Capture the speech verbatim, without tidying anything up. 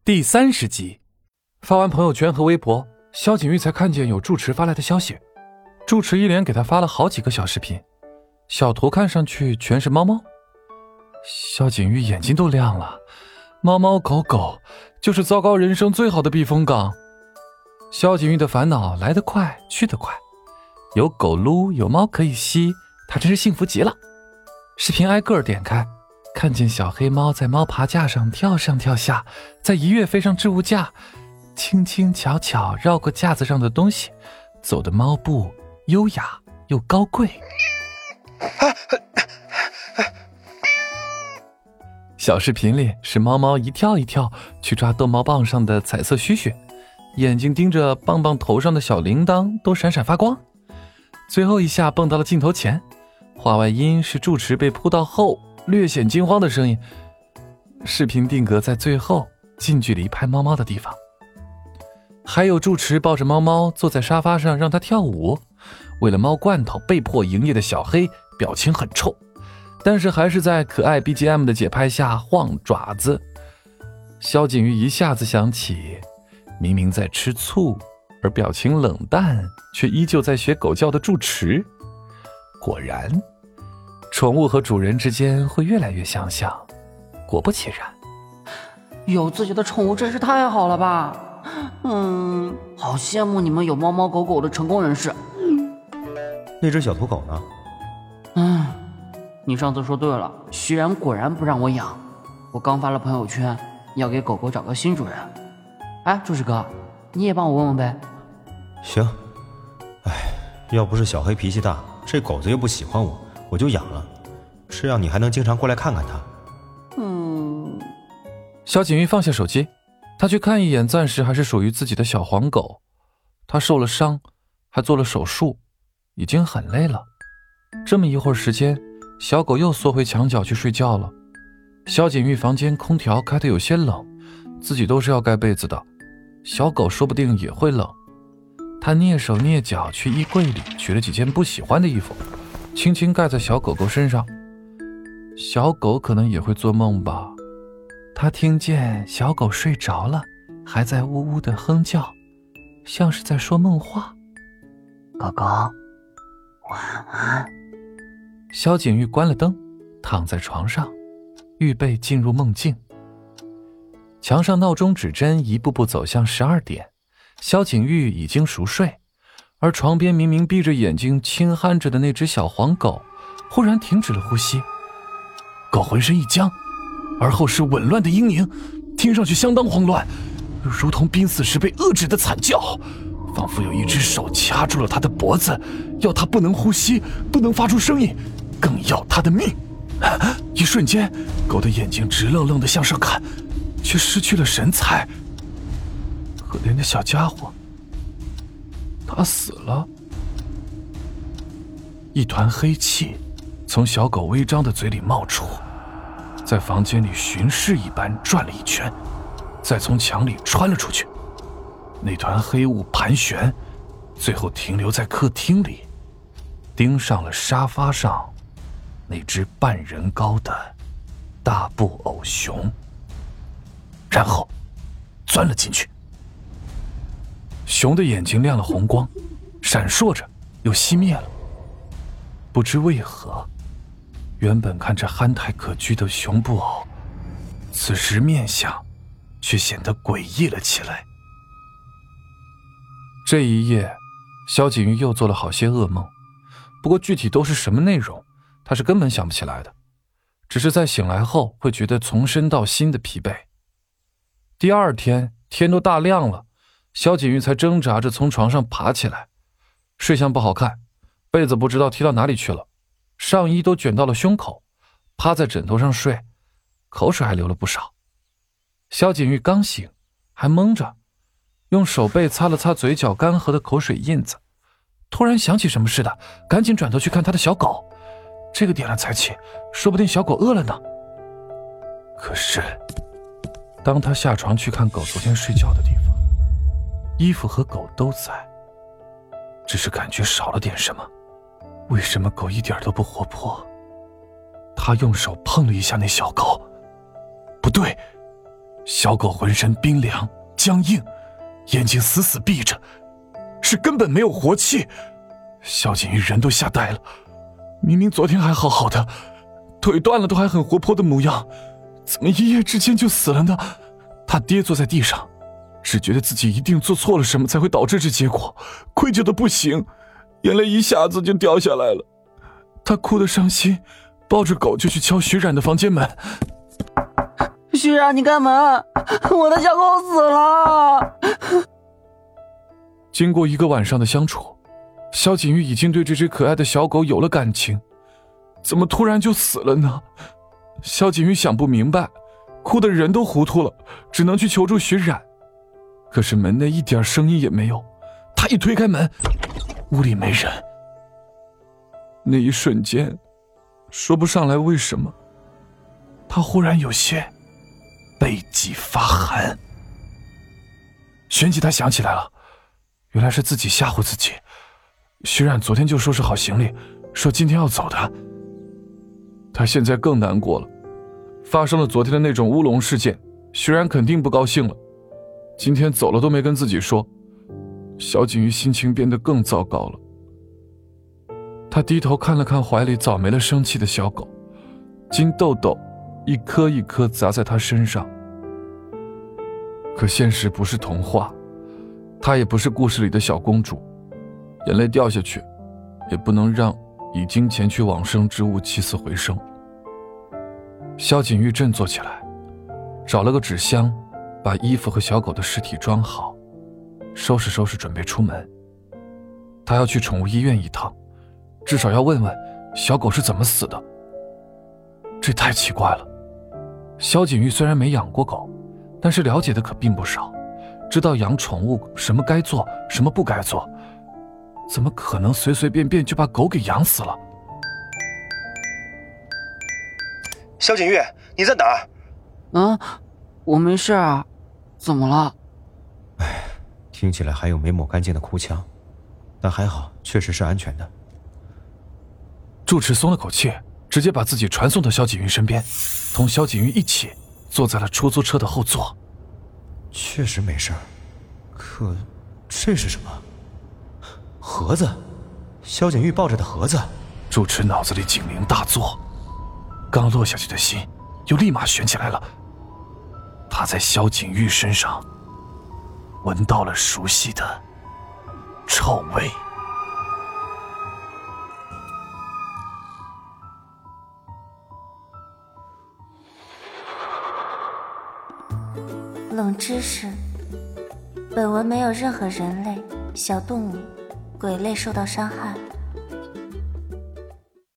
第三十集，发完朋友圈和微博，萧景玉才看见有住持发来的消息。住持一连给他发了好几个小视频，小图看上去全是猫猫。萧景玉眼睛都亮了，猫猫狗狗就是糟糕人生最好的避风港。萧景玉的烦恼来得快去得快，有狗撸有猫可以吸，他真是幸福极了。视频挨个点开，看见小黑猫在猫爬架上跳上跳下，再一跃飞上置物架，轻轻巧巧绕过架子上的东西，走的猫步优雅又高贵。小视频里是猫猫一跳一跳去抓逗猫棒上的彩色须须，眼睛盯着棒棒头上的小铃铛都闪闪发光。最后一下蹦到了镜头前，话外音是住持被扑到后略显惊慌的声音。视频定格在最后近距离拍猫猫的地方，还有住持抱着猫猫坐在沙发上让它跳舞。为了猫罐头被迫营业的小黑表情很臭，但是还是在可爱 B G M 的节拍下晃爪子。萧景玉一下子想起明明在吃醋而表情冷淡却依旧在学狗叫的住持。果然宠物和主人之间会越来越相像，果不其然。 有自己的宠物真是太好了吧，嗯，好羡慕你们有猫猫狗狗的成功人士。 那只小土狗呢？ 嗯，你上次说对了，徐然果然不让我养。我刚发了朋友圈，要给狗狗找个新主人。哎，住持哥，你也帮我问问呗。 行。哎，要不是小黑脾气大，这狗子又不喜欢我，我就养了，这样你还能经常过来看看它。 嗯。 萧景玉放下手机，他去看一眼暂时还是属于自己的小黄狗。他受了伤，还做了手术，已经很累了。这么一会儿时间，小狗又缩回墙角去睡觉了。萧景玉房间空调开得有些冷，自己都是要盖被子的，小狗说不定也会冷。他蹑手蹑脚去衣柜里取了几件不喜欢的衣服，轻轻盖在小狗狗身上。小狗可能也会做梦吧，他听见小狗睡着了，还在呜呜地哼叫，像是在说梦话。 狗狗，晚安。 萧景玉关了灯，躺在床上，预备进入梦境。墙上闹钟指针一步步走向十二点，萧景玉已经熟睡，而床边明明闭着眼睛轻鼾着的那只小黄狗忽然停止了呼吸。狗浑身一僵，而后是紊乱的嘤咛，听上去相当慌乱，如同濒死时被遏制的惨叫，仿佛有一只手掐住了他的脖子，要他不能呼吸，不能发出声音，更要他的命。一瞬间，狗的眼睛直愣愣地向上看，却失去了神采。可怜的小家伙，他死了。一团黑气从小狗微张的嘴里冒出，在房间里巡视一般转了一圈，再从墙里穿了出去。那团黑雾盘旋，最后停留在客厅里，盯上了沙发上那只半人高的大布偶熊，然后钻了进去。熊的眼睛亮了红光，闪烁着又熄灭了。不知为何，原本看着憨态可掬的熊布偶，此时面相却显得诡异了起来。这一夜，萧景玉又做了好些噩梦，不过具体都是什么内容，他是根本想不起来的，只是在醒来后会觉得从身到心的疲惫。第二天天都大亮了，萧景玉才挣扎着从床上爬起来，睡相不好看，被子不知道踢到哪里去了，上衣都卷到了胸口，趴在枕头上睡，口水还流了不少。萧景玉刚醒还蒙着，用手背擦了擦嘴角干涸的口水印子，突然想起什么似的，赶紧转头去看他的小狗。这个点了才起，说不定小狗饿了呢。可是当他下床去看狗昨天睡觉的地方，衣服和狗都在，只是感觉少了点什么。为什么狗一点都不活泼？他用手碰了一下那小狗，不对， 小狗浑身冰凉僵硬，眼睛死死闭着，是根本没有活气。萧景玉人都吓呆了，明明昨天还好好的，腿断了都还很活泼的模样，怎么一夜之间就死了呢？他跌坐在地上，只觉得自己一定做错了什么才会导致这结果，愧疚的不行，眼泪一下子就掉下来了。他哭得伤心，抱着狗就去敲徐冉的房间门。 徐冉，你开门，我的小狗死了。 经过一个晚上的相处，萧景玉已经对这只可爱的小狗有了感情，怎么突然就死了呢？萧景玉想不明白，哭得人都糊涂了，只能去求助徐冉。可是门内一点声音也没有，他一推开门，屋里没人。那一瞬间，说不上来为什么，他忽然有些背脊发寒。旋即他想起来了，原来是自己吓唬自己。徐冉昨天就收拾好行李，说今天要走的。他现在更难过了，发生了昨天的那种乌龙事件，徐冉肯定不高兴了。今天走了都没跟自己说，萧景玉心情变得更糟糕了。他低头看了看怀里早没了生气的小狗，金豆豆一颗一颗砸在他身上。可现实不是童话，她也不是故事里的小公主，眼泪掉下去，也不能让已经前去往生之物起死回生。萧景玉振作起来，找了个纸箱，把衣服和小狗的尸体装好，收拾收拾准备出门。他要去宠物医院一趟，至少要问问小狗是怎么死的。这太奇怪了，萧景玉虽然没养过狗，但是了解的可并不少，知道养宠物什么该做什么不该做，怎么可能随随便便就把狗给养死了？ 萧景玉，你在哪儿？ 嗯，我没事啊，怎么了？ 哎，听起来还有没抹干净的哭腔，但还好，确实是安全的。 住持松了口气，直接把自己传送到萧景玉身边，同萧景玉一起坐在了出租车的后座。 确实没事儿，可这是什么？盒子，萧景玉抱着的盒子。 住持脑子里警铃大作，刚落下去的心又立马悬起来了。他在萧景玉身上闻到了熟悉的臭味。 冷知识：本文没有任何人类、小动物、鬼类受到伤害。